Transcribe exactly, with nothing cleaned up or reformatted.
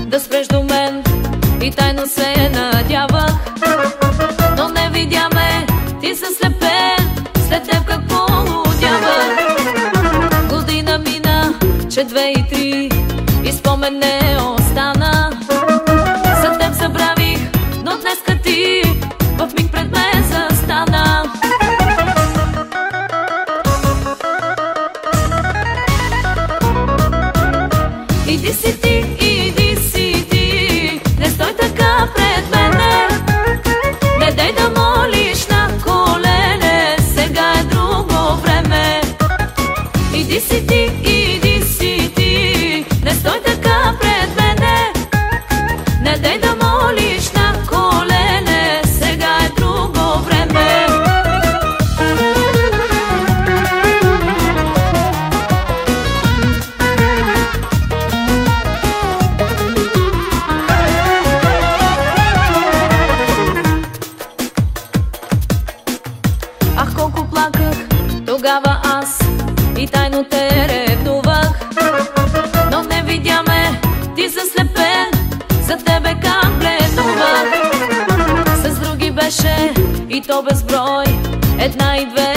да спреш до мен и тайно се надявах, но не видя ме, ти се слепен, след теб как полудявах. Година мина, че две и три, и спомен не остана. За теб забравих, но днеска ти в миг пред мен застана. Иди си ти, иди си ти, не стой така пред мене. Не дай да молиш на колене, сега е друго време. Иди си ти, иди си ти, не стой така пред мене. Не дай да молиш на колене, сега е друго време. Ах, колко плаках тогава аз и тайно те ревнувах, но не видя ме, ти заслепен, за тебе как бленувах. С други беше и то безброй, една и две